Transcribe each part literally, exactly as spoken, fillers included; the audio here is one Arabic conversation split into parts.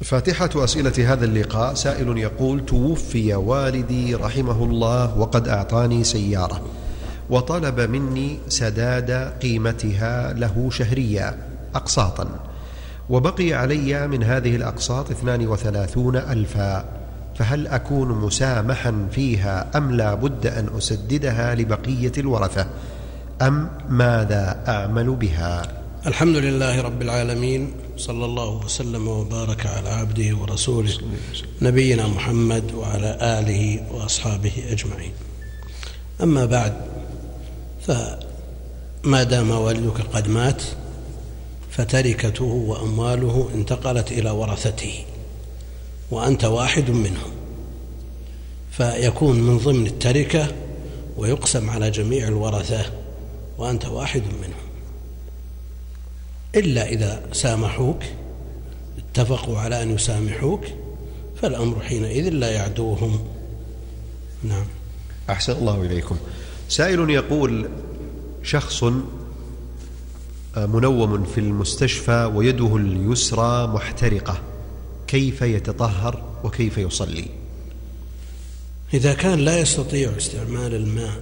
فاتحة أسئلة هذا اللقاء. سائل يقول: توفي والدي رحمه الله وقد أعطاني سيارة، وطلب مني سداد قيمتها له شهريا أقساطا، وبقي علي من هذه الأقساط اثنان وثلاثون ألفا، فهل أكون مسامحا فيها أم لا بد أن أسددها لبقية الورثة، أم ماذا أعمل بها؟ الحمد لله رب العالمين، صلى الله وسلم وبارك على عبده ورسوله نبينا محمد وعلى آله وأصحابه أجمعين. أما بعد، فما دام والدك قد مات فتركته وأمواله انتقلت إلى ورثته وأنت واحد منهم، فيكون من ضمن التركة ويقسم على جميع الورثة وأنت واحد منهم، إلا إذا سامحوك، اتفقوا على أن يسامحوك، فالأمر حينئذ لا يعدوهم. نعم. أحسن الله إليكم. سائل يقول: شخص منوم في المستشفى ويده اليسرى محترقة، كيف يتطهر وكيف يصلي؟ إذا كان لا يستطيع استعمال الماء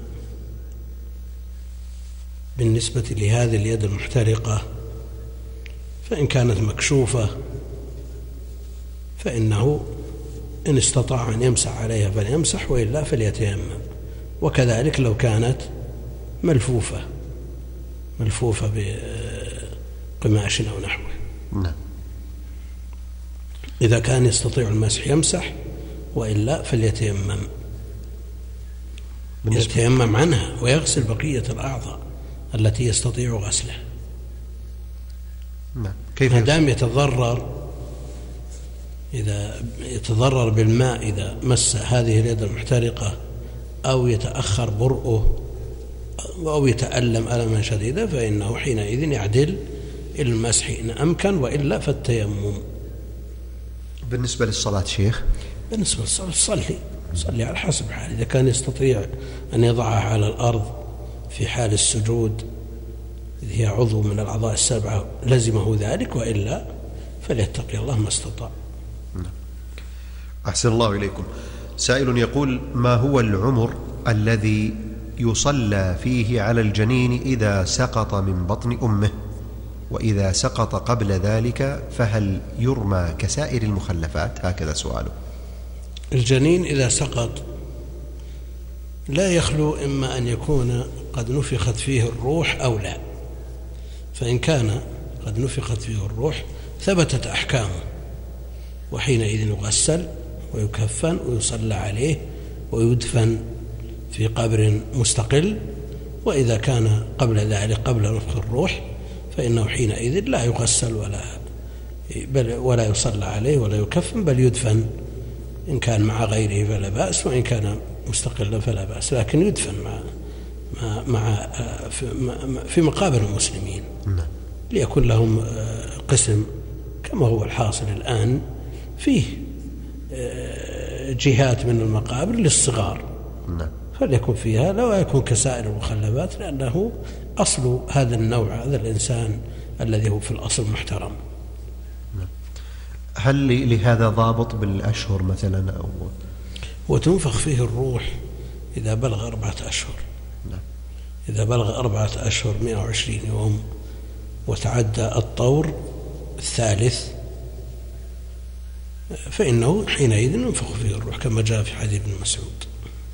بالنسبة لهذه اليد المحترقة، فإن كانت مكشوفة فإنه إن استطاع أن يمسح عليها فليمسح، وإلا فليتيمم. وكذلك لو كانت ملفوفة ملفوفة بقماش أو نحوه. نعم. إذا كان يستطيع المسح يمسح، وإلا فليتيمم يتيمم عنها ويغسل بقية الأعضاء التي يستطيع غسلها. نعم. كيف ما دام يتضرر إذا يتضرر بالماء إذا مس هذه اليد المحترقة، أو يتأخر برؤه أو يتألم ألما شديدا، فإنه حينئذ يعدل إلى المسح إن أمكن، وإلا فالتيمم. بالنسبة للصلاة شيخ؟ بالنسبة للصلاة صلي صلي على حسب حال. إذا كان يستطيع أن يضعها على الأرض في حال السجود، إذ هي عضو من الأعضاء السبعة لزمه ذلك، وإلا فليتقي الله ما استطاع. أحسن الله إليكم. سائل يقول: ما هو العمر الذي يصلى فيه على الجنين إذا سقط من بطن أمه؟ وإذا سقط قبل ذلك فهل يرمى كسائر المخلفات؟ هكذا سؤاله. الجنين إذا سقط لا يخلو إما أن يكون قد نفخت فيه الروح أو لا، فإن كان قد نفخت فيه الروح ثبتت أحكامه، وحينئذ يغسل ويكفن ويصلى عليه ويدفن في قبر مستقل. وإذا كان قبل ذلك قبل نفخ الروح فإنه حينئذ لا يغسل ولا بل ولا يصلى عليه ولا يكفن، بل يدفن إن كان مع غيره فلا بأس، وإن كان مستقلا فلا بأس، لكن يدفن مع مع في مقابر المسلمين ليكون لهم قسم، كما هو الحاصل الآن فيه جهات من المقابر للصغار، فليكن فيها لا يكون كسائر المخلفات، لأنه أصل هذا النوع، هذا الإنسان الذي هو في الأصل محترم. هل لهذا ضابط بالأشهر مثلا؟ أو وتنفخ فيه الروح إذا بلغ أربعة أشهر. إذا بلغ أربعة أشهر مئة وعشرين يوم وتعدى الطور الثالث فإنه حينئذ ينفخ فيه الروح، كما جاء في حديث ابن مسعود.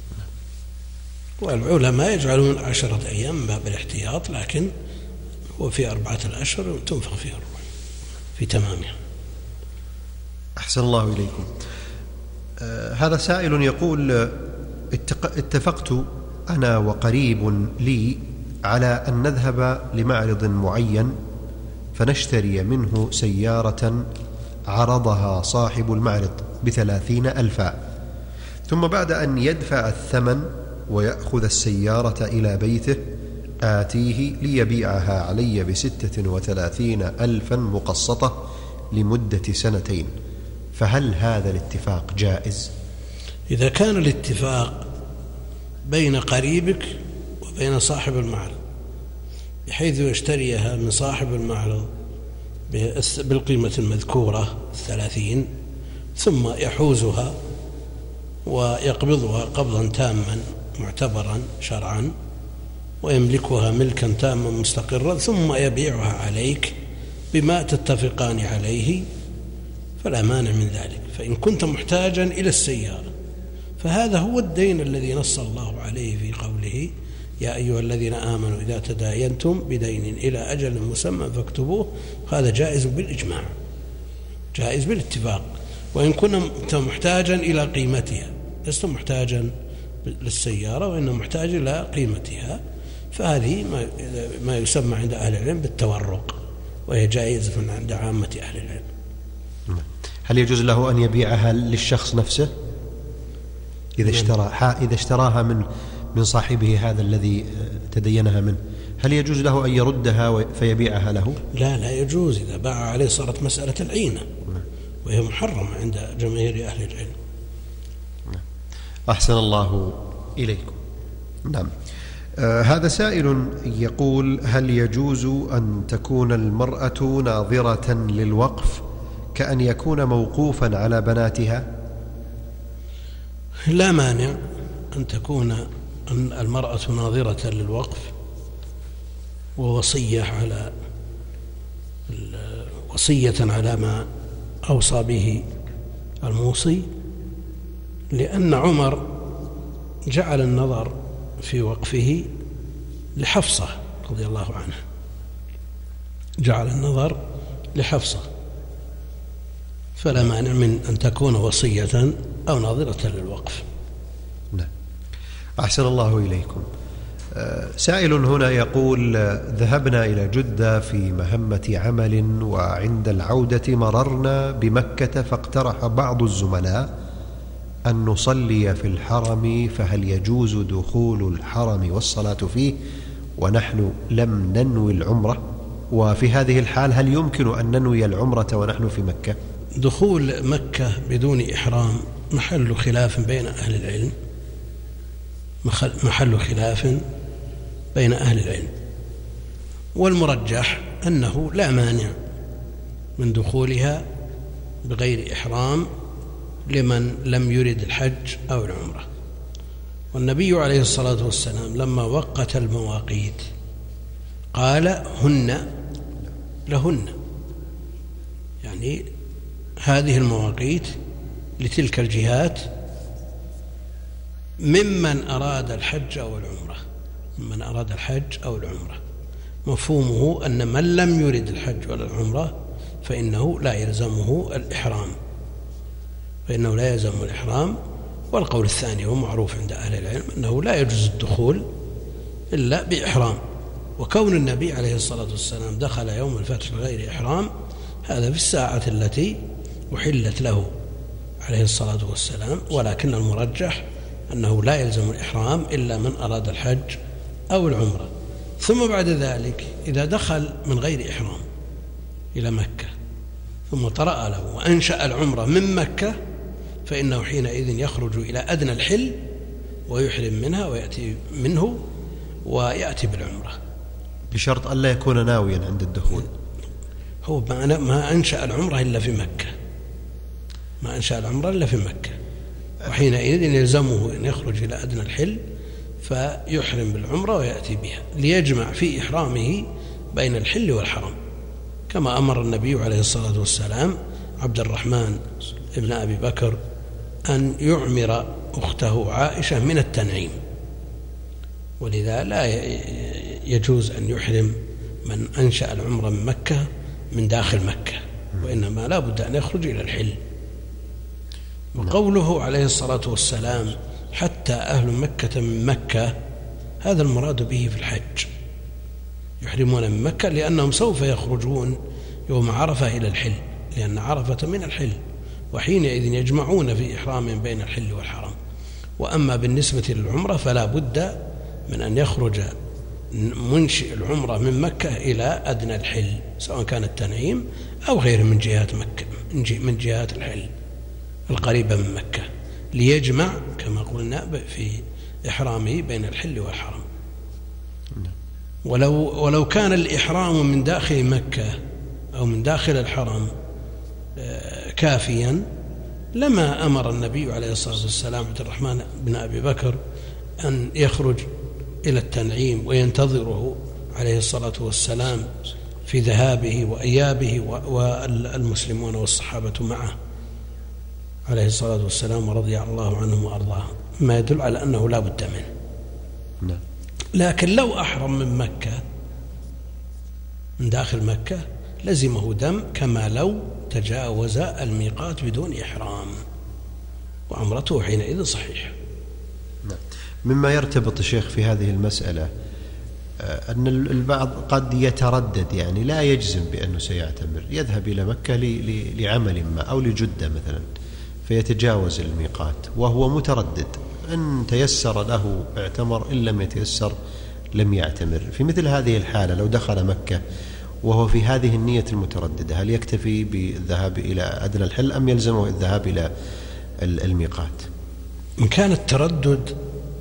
والعلماء يجعلون عشرة أيام باب الاحتياط، لكن هو في أربعة الأشهر تنفخ فيه الروح في تمامها. أحسن الله إليكم. آه هذا سائل يقول: اتفقت أنا وقريب لي على أن نذهب لمعرض معين فنشتري منه سيارة عرضها صاحب المعرض بثلاثين ألفا، ثم بعد أن يدفع الثمن ويأخذ السيارة إلى بيته آتيه ليبيعها علي بستة وثلاثين ألفا مقسطة لمدة سنتين، فهل هذا الاتفاق جائز؟ إذا كان الاتفاق بين قريبك وبين صاحب المعرض بحيث يشتريها من صاحب المعرض بالقيمة المذكورة الثلاثين، ثم يحوزها ويقبضها قبضا تاما معتبرا شرعا ويملكها ملكا تاما مستقرا، ثم يبيعها عليك بما تتفقان عليه، فلا مانع من ذلك. فإن كنت محتاجا إلى السيارة فهذا هو الدين الذي نص الله عليه في قوله: يا أيها الذين آمنوا إذا تداينتم بدين إلى أجل مسمى فاكتبوه. هذا جائز بالإجماع، جائز بالاتفاق. وإن كنت محتاجا إلى قيمتها، لست محتاجا للسيارة وإنما محتاج إلى قيمتها، فهذه ما يسمى عند أهل العلم بالتورق، وهي جائزة عند عامة أهل العلم. هل يجوز له أن يبيعها للشخص نفسه إذا اشترى إذا اشتراها من من صاحبه هذا الذي تدينها منه؟ هل يجوز له أن يردها فيبيعها له؟ لا لا يجوز. إذا باع عليه صارت مسألة العينة، وهي محرمة عند جماهير أهل العلم. أحسن الله إليكم. نعم. آه هذا سائل يقول: هل يجوز أن تكون المرأة ناظرة للوقف كأن يكون موقوفا على بناتها؟ لا مانع أن تكون المرأة ناظرة للوقف ووصية على وصية على ما أوصى به الموصي، لأن عمر جعل النظر في وقفه لحفصة رضي الله عنها، جعل النظر لحفصة، فلا مانع من أن تكون وصية أو ناظرة للوقف. نعم. أحسن الله إليكم. سائل هنا يقول: ذهبنا إلى جدة في مهمة عمل، وعند العودة مررنا بمكة، فاقترح بعض الزملاء أن نصلي في الحرم، فهل يجوز دخول الحرم والصلاة فيه ونحن لم ننوي العمرة؟ وفي هذه الحال هل يمكن أن ننوي العمرة ونحن في مكة؟ دخول مكة بدون إحرام محل خلاف بين أهل العلم، محل خلاف بين أهل العلم، والمرجح أنه لا مانع من دخولها بغير إحرام لمن لم يرد الحج أو العمرة. والنبي عليه الصلاة والسلام لما وقت المواقيت قال: هن لهن، يعني هذه المواقيت لتلك الجهات ممن أراد الحج أو العمرة، ممن أراد الحج أو العمرة. مفهومه أن من لم يرد الحج ولا العمرة فإنه لا يلزمه الإحرام، فإنه لا يلزم الإحرام. والقول الثاني هو معروف عند أهل العلم أنه لا يجوز الدخول إلا بإحرام. وكون النبي عليه الصلاة والسلام دخل يوم الفتح بغير إحرام هذا في الساعة التي أحلت له عليه الصلاة والسلام، ولكن المرجح أنه لا يلزم الإحرام إلا من أراد الحج أو العمرة. ثم بعد ذلك إذا دخل من غير إحرام إلى مكة ثم طرأ له وأنشأ العمرة من مكة فإنه حينئذ يخرج إلى أدنى الحل ويحرم منها ويأتي منه ويأتي بالعمرة، بشرط أن لا يكون ناويا عند الدخول. هو ما أنشأ العمرة إلا في مكة، ما أنشأ العمرة إلا في مكة، وحينئذ يلزمه أن يخرج إلى أدنى الحل فيحرم بالعمرة ويأتي بها ليجمع في إحرامه بين الحل والحرم، كما أمر النبي عليه الصلاة والسلام عبد الرحمن ابن أبي بكر أن يعمر أخته عائشة من التنعيم. ولذا لا يجوز أن يحرم من أنشأ العمرة من مكة من داخل مكة، وإنما لا بد أن يخرج إلى الحل. وقوله عليه الصلاة والسلام حتى أهل مكة من مكة، هذا المراد به في الحج، يحرمون من مكة لأنهم سوف يخرجون يوم عرفة إلى الحل، لأن عرفة من الحل، وحينئذ يجمعون في إحرام بين الحل والحرم. وأما بالنسبة للعمرة فلا بد من أن يخرج منشئ العمرة من مكة إلى أدنى الحل، سواء كان التنعيم أو غيره من جهات مكة، من جهات الحل القريبة من مكة، ليجمع كما قلنا في إحرامه بين الحل والحرم. ولو ولو كان الإحرام من داخل مكة أو من داخل الحرم كافيا لما أمر النبي عليه الصلاة والسلام عبد الرحمن بن أبي بكر أن يخرج إلى التنعيم وينتظره عليه الصلاة والسلام في ذهابه وإيابه والمسلمون والصحابة معه عليه الصلاة والسلام ورضي الله عنهم وأرضاهم، ما يدل على أنه لا بد منه. لكن لو أحرم من مكة من داخل مكة لزمه دم كما لو تجاوز الميقات بدون إحرام، وعمرته حينئذ صحيح. مما يرتبط الشيخ في هذه المسألة أن البعض قد يتردد، يعني لا يجزم بأنه سيعتمر، يذهب إلى مكة لعمل ما أو لجدة مثلا فيتجاوز الميقات وهو متردد، إن تيسر له اعتمر، إن لم يتيسر لم يعتمر. في مثل هذه الحالة لو دخل مكة وهو في هذه النية المترددة، هل يكتفي بالذهاب إلى أدنى الحل أم يلزمه الذهاب إلى الميقات؟ إن كان التردد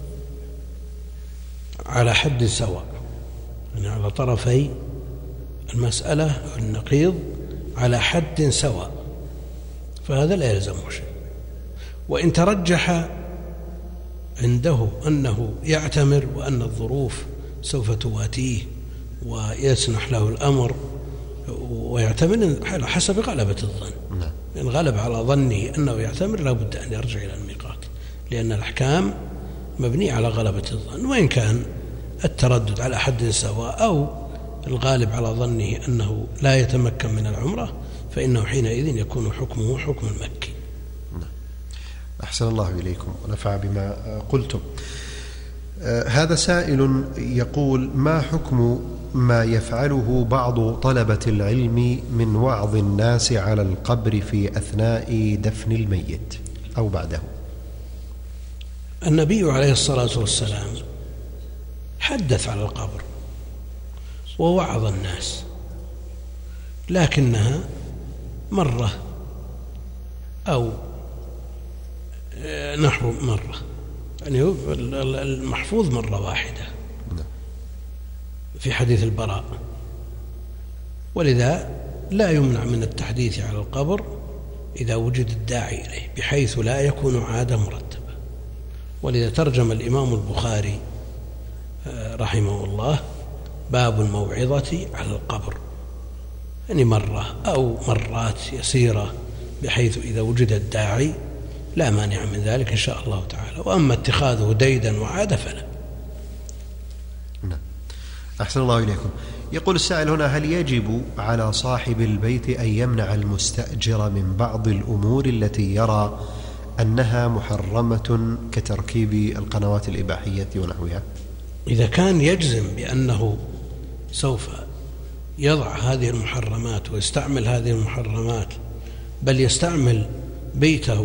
على حد سواء، يعني على طرفي المسألة النقيض على حد سواء، فهذا لا يلزمه شيء. وإن ترجح عنده أنه يعتمر وأن الظروف سوف تواتيه ويسنح له الأمر ويعتمر على حسب غلبة الظن، إن غلب على ظنه أنه يعتمر لا بد أن يرجع إلى الميقات، لأن الأحكام مبنية على غلبة الظن. وإن كان التردد على حد سواء أو الغالب على ظنه أنه لا يتمكن من العمرة فإنه حينئذ يكون حكمه حكم المكي. أحسن الله إليكم ونفع بما قلتم. هذا سائل يقول: ما حكم ما يفعله بعض طلبة العلم من وعظ الناس على القبر في أثناء دفن الميت أو بعده؟ النبي عليه الصلاة والسلام حدث على القبر ووعظ الناس، لكنها مرة أو نحو مرة، يعني المحفوظ مرة واحدة في حديث البراء، ولذا لا يمنع من التحديث على القبر إذا وجد الداعي إليه بحيث لا يكون عادة مرتبة. ولذا ترجم الإمام البخاري رحمه الله باب الموعظة على القبر، يعني مرة أو مرات يسيرة بحيث إذا وجد الداعي لا مانع من ذلك إن شاء الله تعالى. وأما اتخاذه ديدا وعادة فلا. نعم. أحسن الله إليكم. يقول السائل هنا: هل يجب على صاحب البيت أن يمنع المستأجر من بعض الأمور التي يرى أنها محرمة كتركيب القنوات الإباحية ونحوها؟ إذا كان يجزم بأنه سوف يضع هذه المحرمات ويستعمل هذه المحرمات، بل يستعمل بيته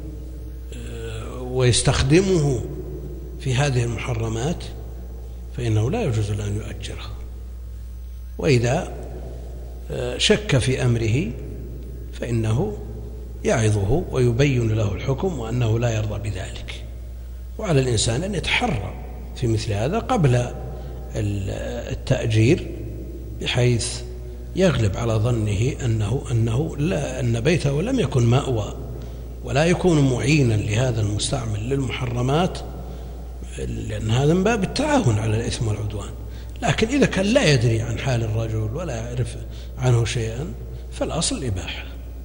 ويستخدمه في هذه المحرمات، فإنه لا يجوز أن يؤجره. وإذا شك في أمره فإنه يعظه ويبين له الحكم وأنه لا يرضى بذلك. وعلى الإنسان أن يتحرى في مثل هذا قبل التأجير، بحيث يغلب على ظنه أنه, أنه لا أن بيته لم يكن مأوى ولا يكون معينا لهذا المستعمل للمحرمات، لأن هذا من باب التعاون على الإثم والعدوان. لكن إذا كان لا يدري عن حال الرجل ولا يعرف عنه شيئا فالأصل الإباحة.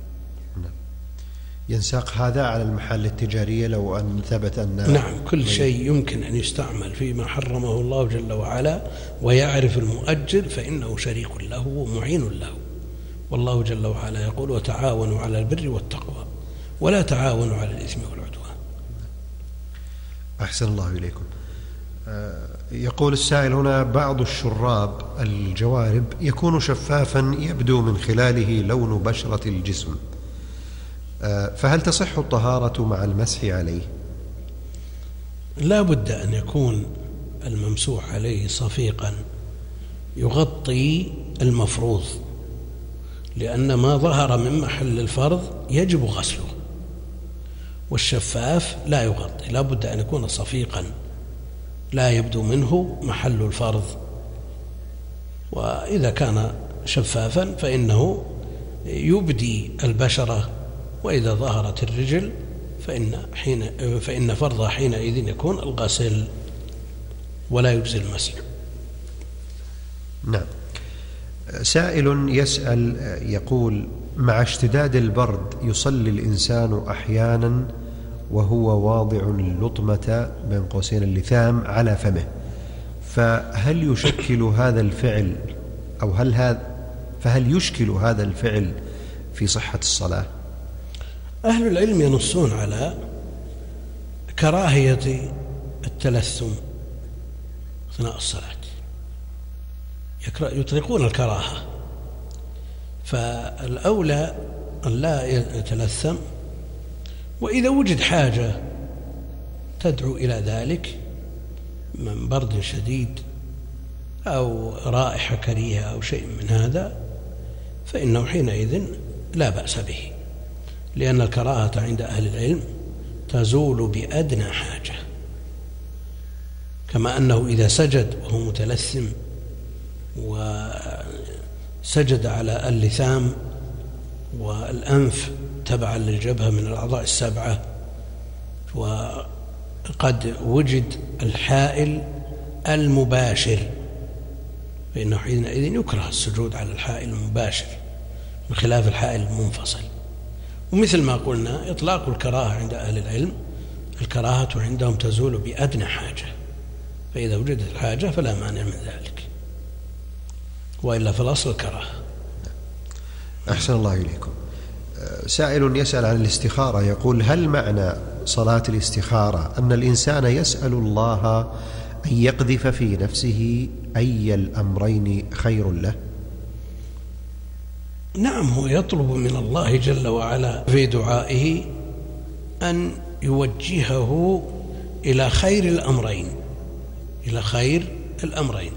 ينساق هذا على المحال التجارية لو أن ثبت أن نعم كل شيء يمكن أن يستعمل فيما حرمه الله جل وعلا ويعرف المؤجر فإنه شريك له ومعين له. والله جل وعلا يقول: وتعاونوا على البر والتقوى ولا تعاونوا على الإثم والعدوان. أحسن الله إليكم. يقول السائل هنا: بعض الشراب الجوارب يكون شفافا يبدو من خلاله لون بشرة الجسم، فهل تصح الطهارة مع المسح عليه؟ لا بد أن يكون الممسوح عليه صفيقا يغطي المفروض، لأن ما ظهر من محل الفرض يجب غسله، والشفاف لا يغطي، لا بد أن يكون صفيقا لا يبدو منه محل الفرض. وإذا كان شفافا فإنه يبدي البشرة، وإذا ظهرت الرجل فإن, حين فإن فرضها حينئذ يكون الغسل ولا يجزي المسح. نعم. سائل يسأل يقول: مع اشتداد البرد يصلي الإنسان أحيانا وهو واضع اللطمة بين قوسين اللثام على فمه، فهل يشكل هذا الفعل أو هل هذا فهل يشكل هذا الفعل في صحة الصلاة؟ أهل العلم ينصون على كراهية التلثم أثناء الصلاة، يطلقون الكراهة، فالأولى أن لا يتلثم، وإذا وجد حاجة تدعو إلى ذلك من برد شديد أو رائحة كريهة أو شيء من هذا فإنه حينئذ لا بأس به، لأن الكراهة عند أهل العلم تزول بأدنى حاجة، كما أنه إذا سجد وهو متلثم وسجد على اللثام والأنف تبعا للجبهة من الأعضاء السبعة، وقد وجد الحائل المباشر، فإنه حينئذ يكره السجود على الحائل المباشر بخلاف الحائل المنفصل. ومثل ما قلنا إطلاق الكراهة عند أهل العلم، الكراهة عندهم تزول بأدنى حاجة، فإذا وجدت الحاجة فلا مانع من ذلك، وإلا في الأصل الكراهة. أحسن الله إليكم. سائل يسأل عن الاستخارة يقول: هل معنى صلاة الاستخارة أن الإنسان يسأل الله أن يقذف في نفسه أي الأمرين خير له؟ نعم، هو يطلب من الله جل وعلا في دعائه أن يوجهه إلى خير الأمرين، إلى خير الأمرين.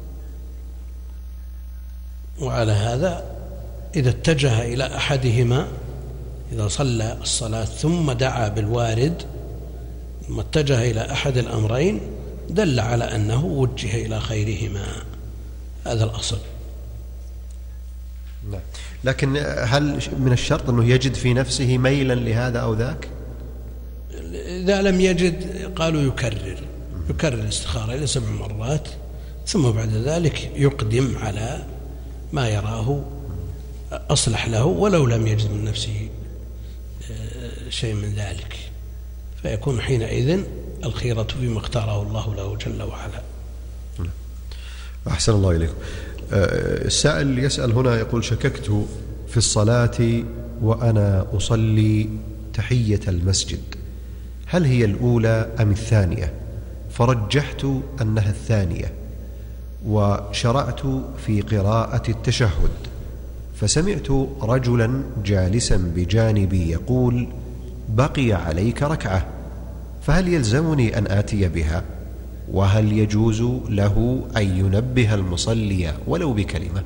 وعلى هذا إذا اتجه إلى أحدهما، إذا صلى الصلاة ثم دعا بالوارد ثم اتجه إلى أحد الأمرين دل على أنه وجه إلى خيرهما، هذا الأصل. نعم. لكن هل من الشرط أنه يجد في نفسه ميلا لهذا أو ذاك؟ إذا لم يجد قالوا يكرر يكرر الاستخارة إلى سبع مرات، ثم بعد ذلك يقدم على ما يراه أصلح له ولو لم يجد من نفسه شيء من ذلك، فيكون حينئذ الخيرة فيما اختاره الله له جل وعلا. أحسن الله إليكم. السائل يسأل هنا يقول: شككت في الصلاة وأنا أصلي تحية المسجد، هل هي الأولى أم الثانية؟ فرجحت أنها الثانية، وشرعت في قراءة التشهد، فسمعت رجلا جالسا بجانبي يقول: بقي عليك ركعة، فهل يلزمني أن آتي بها؟ وهل يجوز له أن ينبه المصلي ولو بكلمة؟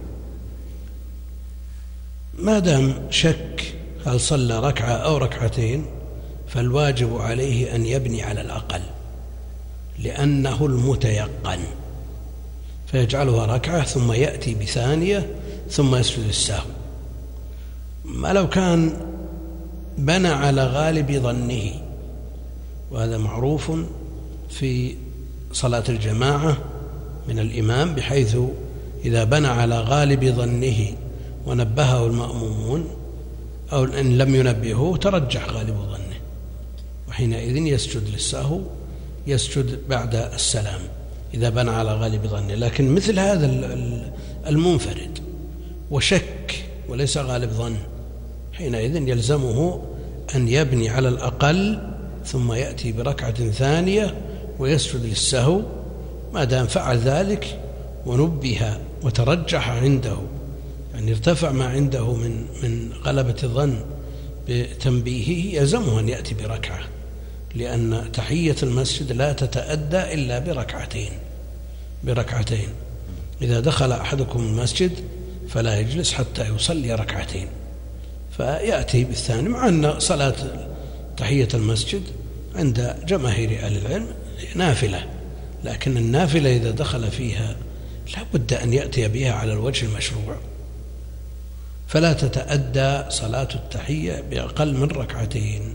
ما دام شك هل صلى ركعة أو ركعتين فالواجب عليه أن يبني على الأقل، لأنه المتيقن، فيجعلها ركعة ثم يأتي بثانية ثم يسجد السهو. ما لو كان بنى على غالب ظنه، وهذا معروف في صلاة الجماعة من الإمام، بحيث إذا بنى على غالب ظنه ونبهه المأمومون أو إن لم ينبهه ترجح غالب ظنه، وحينئذ يسجد للسهو، يسجد بعد السلام إذا بنى على غالب ظنه. لكن مثل هذا المنفرد وشك وليس غالب ظن، حينئذ يلزمه أن يبني على الأقل ثم يأتي بركعة ثانية ويسجد للسهو، ما دام فعل ذلك ونبه وترجح عنده، يعني ارتفع ما عنده من من غلبة الظن بتنبيهه، يلزمه أن يأتي بركعة، لأن تحية المسجد لا تتأدى إلا بركعتين بركعتين إذا دخل أحدكم المسجد فلا يجلس حتى يصلي ركعتين، فيأتي بالثاني، مع أن صلاة تحية المسجد عند جماهير أهل العلم نافلة، لكن النافلة إذا دخل فيها لا بد أن يأتي بها على الوجه المشروع، فلا تتأدى صلاة التحية بأقل من ركعتين.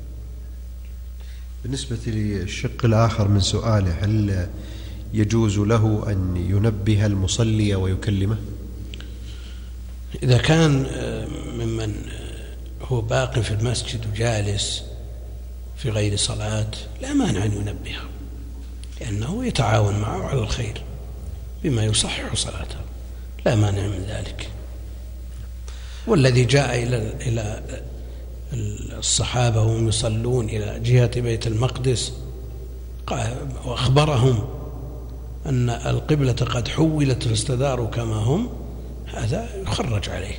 بالنسبة للشق الآخر من سؤاله، هل يجوز له أن ينبه المصلي ويكلمه؟ إذا كان ممن هو باق في المسجد وجالس في غير صلاة لا مانع أن ينبهه، لأنه يتعاون معه على الخير بما يصحح صلاته، لا مانع من ذلك. والذي جاء إلى إلى الصحابة وهم يصلون إلى جهة بيت المقدس وأخبرهم أن القبلة قد حولت فاستداروا كما هم، هذا يخرج عليه.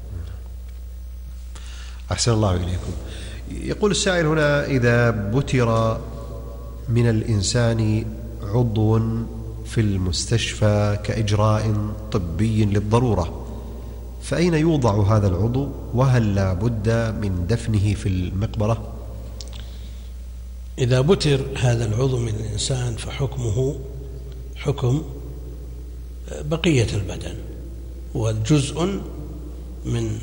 أحسن الله إليكم. يقول السائل هنا: إذا بتر من الإنسان عضو في المستشفى كإجراء طبي للضرورة، فأين يوضع هذا العضو؟ وهل لا بد من دفنه في المقبرة؟ إذا بتر هذا العضو من الإنسان فحكمه حكم بقية البدن، هو جزء من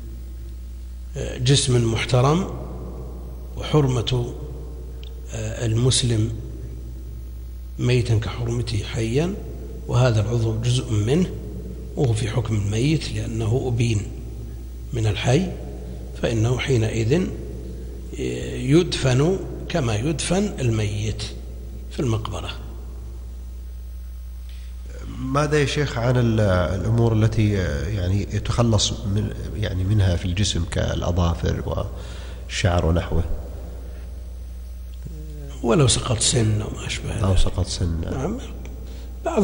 جسم محترم، وحرمة المسلم ميتا كحرمته حيا، وهذا العضو جزء منه وهو في حكم الميت لأنه أبين من الحي، فإنه حينئذ يدفن كما يدفن الميت في المقبرة. ماذا يا شيخ عن الأمور التي يعني يتخلص من يعني منها في الجسم كالأظافر والشعر ونحوه؟ ولو سقط سن أو ما أشبه أو سقط سن. نعم. بعض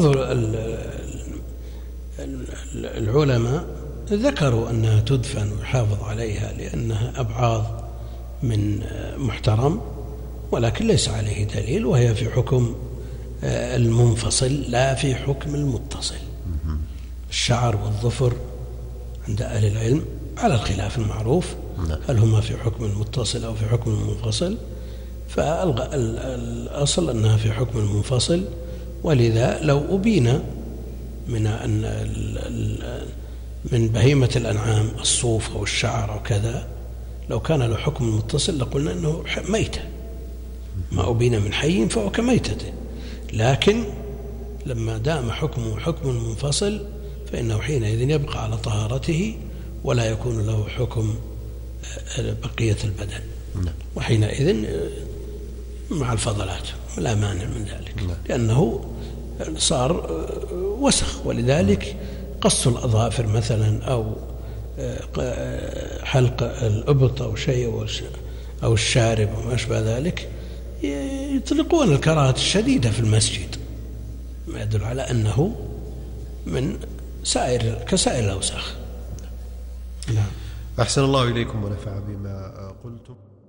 العلماء ذكروا أنها تدفن ويحافظ عليها لأنها أبعاض من محترم، ولكن ليس عليه دليل، وهي في حكم المنفصل لا في حكم المتصل. الشعر والظفر عند أهل العلم على الخلاف المعروف، هل هما في حكم المتصل أو في حكم المنفصل؟ فالأصل أنها في حكم المنفصل، ولذا لو أبين من أن من بهيمة الأنعام الصوف أو الشعر أو كذا، لو كان له حكم المتصل لقلنا أنه ميتة، ما أبين من حي فهو كميتته، لكن لما دام حكمه حكم منفصل فإنه حينئذ يبقى على طهارته ولا يكون له حكم بقية البدن، وحينئذ مع الفضلات لا مانع من ذلك، لأنه صار وسخ. ولذلك قص الأظافر مثلا أو حلق الإبط أو شيء أو الشارب وما أشبه ذلك يطلقون الكراهة الشديدة في المسجد، ما يدل على أنه من سائر كسائر الأوساخ. أحسن الله إليكم ونفع بما قلتم.